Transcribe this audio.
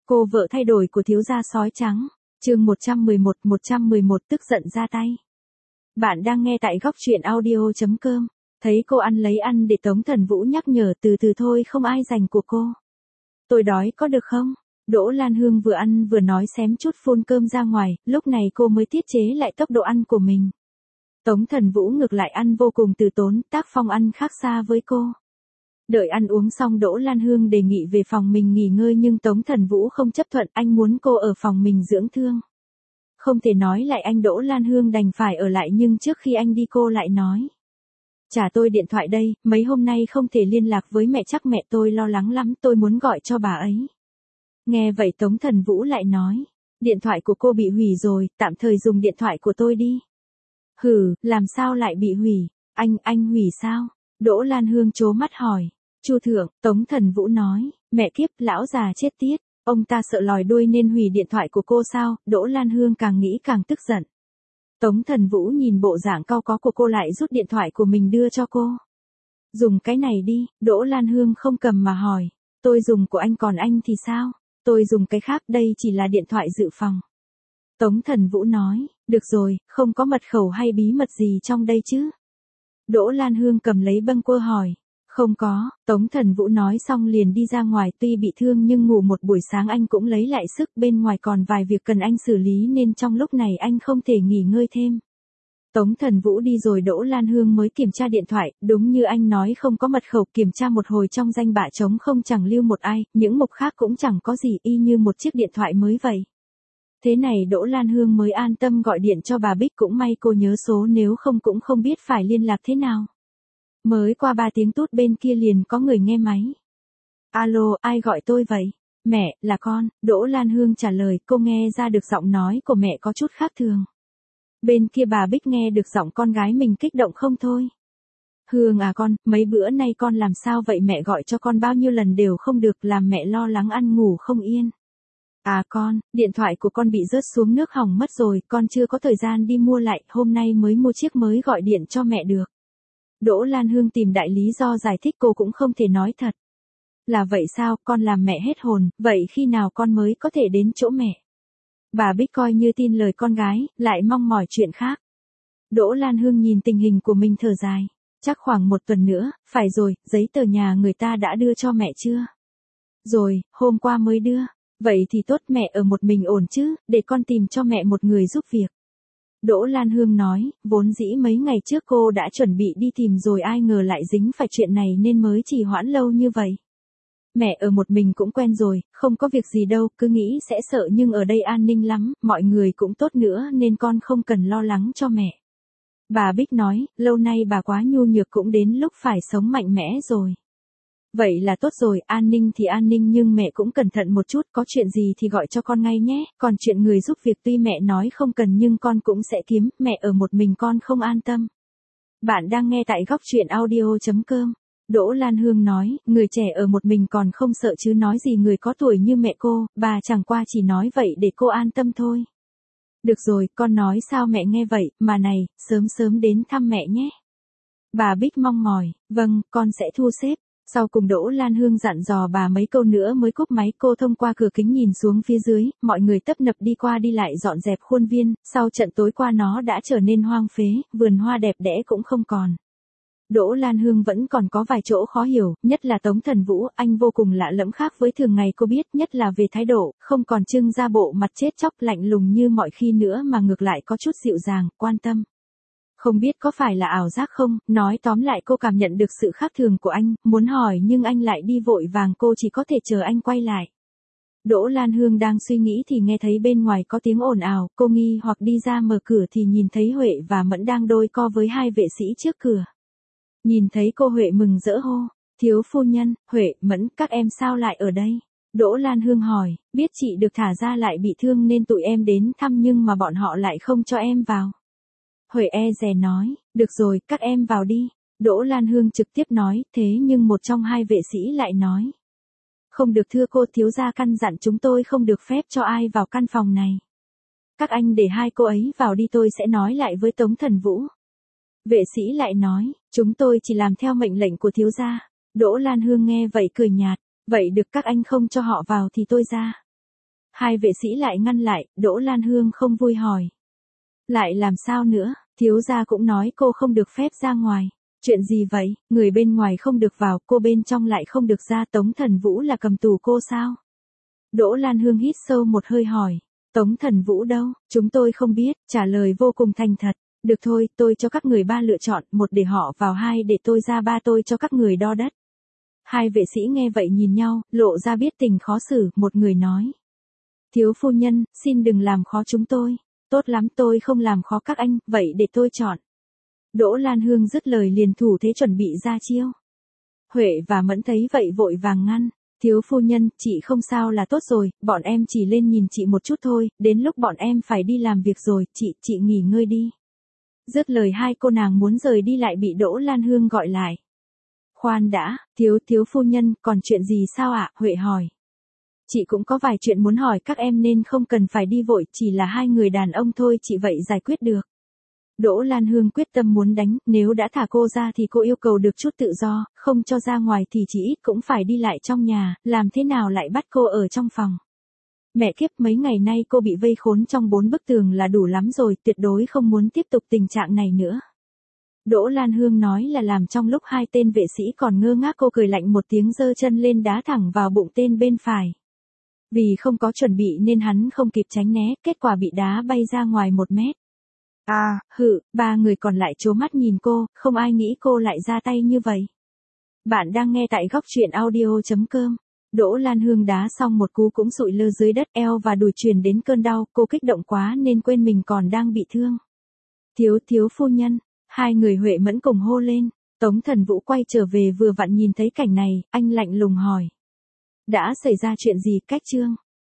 Cô vợ thay đổi của thiếu gia sói trắng. Chương 111 tức giận ra tay. Bạn đang nghe tại góc truyện audio.com. Thấy cô ăn lấy ăn để Tống Thần Vũ nhắc nhở từ từ thôi, không ai giành của cô. Tôi đói có được không? Đỗ Lan Hương vừa ăn vừa nói, xém chút phun cơm ra ngoài, lúc này cô mới tiết chế lại tốc độ ăn của mình. Tống Thần Vũ ngược lại ăn vô cùng từ tốn, tác phong ăn khác xa với cô. Đợi ăn uống xong, Đỗ Lan Hương đề nghị về phòng mình nghỉ ngơi, nhưng Tống Thần Vũ không chấp thuận, anh muốn cô ở phòng mình dưỡng thương. Không thể nói lại anh, Đỗ Lan Hương đành phải ở lại, nhưng trước khi anh đi cô lại nói. Trả tôi điện thoại đây, mấy hôm nay không thể liên lạc với mẹ, chắc mẹ tôi lo lắng lắm, tôi muốn gọi cho bà ấy. Nghe vậy Tống Thần Vũ lại nói. Điện thoại của cô bị hủy rồi, tạm thời dùng điện thoại của tôi đi. Hử, làm sao lại bị hủy? Anh hủy sao? Đỗ Lan Hương trố mắt hỏi. Chu thượng, Tống Thần Vũ nói. Mẹ kiếp, lão già chết tiết. Ông ta sợ lòi đuôi nên hủy điện thoại của cô sao? Đỗ Lan Hương càng nghĩ càng tức giận. Tống Thần Vũ nhìn bộ dạng cau có của cô lại rút điện thoại của mình đưa cho cô. Dùng cái này đi. Đỗ Lan Hương không cầm mà hỏi. Tôi dùng của anh, còn anh thì sao? Tôi dùng cái khác, đây chỉ là điện thoại dự phòng. Tống Thần Vũ nói. Được rồi, không có mật khẩu hay bí mật gì trong đây chứ? Đỗ Lan Hương cầm lấy băng quơ hỏi. Không có. Tống Thần Vũ nói xong liền đi ra ngoài, tuy bị thương nhưng ngủ một buổi sáng anh cũng lấy lại sức, bên ngoài còn vài việc cần anh xử lý nên trong lúc này anh không thể nghỉ ngơi thêm. Tống Thần Vũ đi rồi Đỗ Lan Hương mới kiểm tra điện thoại, đúng như anh nói không có mật khẩu, kiểm tra một hồi trong danh bạ trống không, chẳng lưu một ai, những mục khác cũng chẳng có gì, y như một chiếc điện thoại mới vậy. Thế này Đỗ Lan Hương mới an tâm gọi điện cho bà Bích, cũng may cô nhớ số, nếu không cũng không biết phải liên lạc thế nào. Mới qua 3 tiếng tút bên kia liền có người nghe máy. Alo, ai gọi tôi vậy? Mẹ, là con. Đỗ Lan Hương trả lời, cô nghe ra được giọng nói của mẹ có chút khác thường. Bên kia bà Bích nghe được giọng con gái mình kích động không thôi. Hương à con, mấy bữa nay con làm sao vậy, mẹ gọi cho con bao nhiêu lần đều không được, làm mẹ lo lắng ăn ngủ không yên. À con, điện thoại của con bị rớt xuống nước hỏng mất rồi, con chưa có thời gian đi mua lại, hôm nay mới mua chiếc mới gọi điện cho mẹ được. Đỗ Lan Hương tìm đại lý do giải thích, cô cũng không thể nói thật. Là vậy sao, con làm mẹ hết hồn, vậy khi nào con mới có thể đến chỗ mẹ? Bà Bích coi như tin lời con gái, lại mong mỏi chuyện khác. Đỗ Lan Hương nhìn tình hình của mình thở dài. Chắc khoảng 1 tuần nữa, phải rồi, giấy tờ nhà người ta đã đưa cho mẹ chưa? Rồi, hôm qua mới đưa. Vậy thì tốt, mẹ ở một mình ổn chứ, để con tìm cho mẹ một người giúp việc. Đỗ Lan Hương nói, vốn dĩ mấy ngày trước cô đã chuẩn bị đi tìm rồi, ai ngờ lại dính phải chuyện này nên mới trì hoãn lâu như vậy. Mẹ ở một mình cũng quen rồi, không có việc gì đâu, cứ nghĩ sẽ sợ nhưng ở đây an ninh lắm, mọi người cũng tốt nữa nên con không cần lo lắng cho mẹ. Bà Bích nói, lâu nay bà quá nhu nhược, cũng đến lúc phải sống mạnh mẽ rồi. Vậy là tốt rồi, an ninh thì an ninh nhưng mẹ cũng cẩn thận một chút, có chuyện gì thì gọi cho con ngay nhé, còn chuyện người giúp việc tuy mẹ nói không cần nhưng con cũng sẽ kiếm, mẹ ở một mình con không an tâm. Bạn đang nghe tại góc truyện audio.com. Đỗ Lan Hương nói, người trẻ ở một mình còn không sợ chứ nói gì người có tuổi như mẹ cô, bà chẳng qua chỉ nói vậy để cô an tâm thôi. Được rồi, con nói sao mẹ nghe vậy, mà này, sớm sớm đến thăm mẹ nhé. Bà Bích mong mỏi, vâng, con sẽ thu xếp. Sau cùng Đỗ Lan Hương dặn dò bà mấy câu nữa mới cúp máy, cô thông qua cửa kính nhìn xuống phía dưới, mọi người tấp nập đi qua đi lại dọn dẹp khuôn viên, sau trận tối qua nó đã trở nên hoang phế, vườn hoa đẹp đẽ cũng không còn. Đỗ Lan Hương vẫn còn có vài chỗ khó hiểu, nhất là Tống Thần Vũ, anh vô cùng lạ lẫm khác với thường ngày cô biết, nhất là về thái độ, không còn trưng ra bộ mặt chết chóc lạnh lùng như mọi khi nữa mà ngược lại có chút dịu dàng, quan tâm. Không biết có phải là ảo giác không, nói tóm lại cô cảm nhận được sự khác thường của anh, muốn hỏi nhưng anh lại đi vội vàng, cô chỉ có thể chờ anh quay lại. Đỗ Lan Hương đang suy nghĩ thì nghe thấy bên ngoài có tiếng ồn ào, cô nghi hoặc đi ra mở cửa thì nhìn thấy Huệ và Mẫn đang đôi co với 2 vệ sĩ trước cửa. Nhìn thấy cô Huệ mừng rỡ hô, thiếu phu nhân, Huệ, Mẫn, các em sao lại ở đây? Đỗ Lan Hương hỏi, biết chị được thả ra lại bị thương nên tụi em đến thăm nhưng mà bọn họ lại không cho em vào. Huệ e dè nói, được rồi, các em vào đi. Đỗ Lan Hương trực tiếp nói, thế nhưng một trong 2 vệ sĩ lại nói. Không được thưa cô, thiếu gia căn dặn chúng tôi không được phép cho ai vào căn phòng này. Các anh để 2 cô ấy vào đi, tôi sẽ nói lại với Tống Thần Vũ. Vệ sĩ lại nói, chúng tôi chỉ làm theo mệnh lệnh của thiếu gia. Đỗ Lan Hương nghe vậy cười nhạt, vậy được, các anh không cho họ vào thì tôi ra. Hai vệ sĩ lại ngăn lại, Đỗ Lan Hương không vui hỏi. Lại làm sao nữa, thiếu gia cũng nói cô không được phép ra ngoài. Chuyện gì vậy, người bên ngoài không được vào, cô bên trong lại không được ra, Tống Thần Vũ là cầm tù cô sao? Đỗ Lan Hương hít sâu một hơi hỏi. Tống Thần Vũ đâu, chúng tôi không biết, trả lời vô cùng thành thật. Được thôi, tôi cho các người ba lựa chọn, một để họ vào, hai để tôi ra, ba tôi cho các người đo đất. Hai vệ sĩ nghe vậy nhìn nhau, lộ ra biết tình khó xử, một người nói. Thiếu phu nhân, xin đừng làm khó chúng tôi. Tốt lắm, tôi không làm khó các anh, vậy để tôi chọn. Đỗ Lan Hương dứt lời liền thủ thế chuẩn bị ra chiêu. Huệ và Mẫn thấy vậy vội vàng ngăn. Thiếu phu nhân, chị không sao là tốt rồi, bọn em chỉ lên nhìn chị một chút thôi, đến lúc bọn em phải đi làm việc rồi, chị nghỉ ngơi đi. Dứt lời hai cô nàng muốn rời đi lại bị Đỗ Lan Hương gọi lại. Khoan đã, thiếu phu nhân, còn chuyện gì sao ạ? Huệ hỏi. Chị cũng có vài chuyện muốn hỏi các em nên không cần phải đi vội, chỉ là hai người đàn ông thôi, chị vậy giải quyết được. Đỗ Lan Hương quyết tâm muốn đánh, nếu đã thả cô ra thì cô yêu cầu được chút tự do, không cho ra ngoài thì chỉ ít cũng phải đi lại trong nhà, làm thế nào lại bắt cô ở trong phòng. Mẹ kiếp, mấy ngày nay cô bị vây khốn trong 4 bức tường là đủ lắm rồi, tuyệt đối không muốn tiếp tục tình trạng này nữa. Đỗ Lan Hương nói là làm trong lúc hai tên vệ sĩ còn ngơ ngác, cô cười lạnh một tiếng giơ chân lên đá thẳng vào bụng tên bên phải. Vì không có chuẩn bị nên hắn không kịp tránh né, kết quả bị đá bay ra ngoài 1 mét. Ba người còn lại trố mắt nhìn cô, không ai nghĩ cô lại ra tay như vậy. Bạn đang nghe tại góc truyện audio.com. Đỗ Lan Hương đá xong một cú cũng sụi lơ dưới đất, eo và đùi truyền đến cơn đau, cô kích động quá nên quên mình còn đang bị thương. Thiếu phu nhân, hai người Huệ Mẫn cùng hô lên. Tống Thần Vũ quay trở về vừa vặn nhìn thấy cảnh này, anh lạnh lùng hỏi. Đã xảy ra chuyện gì, Cách Trương?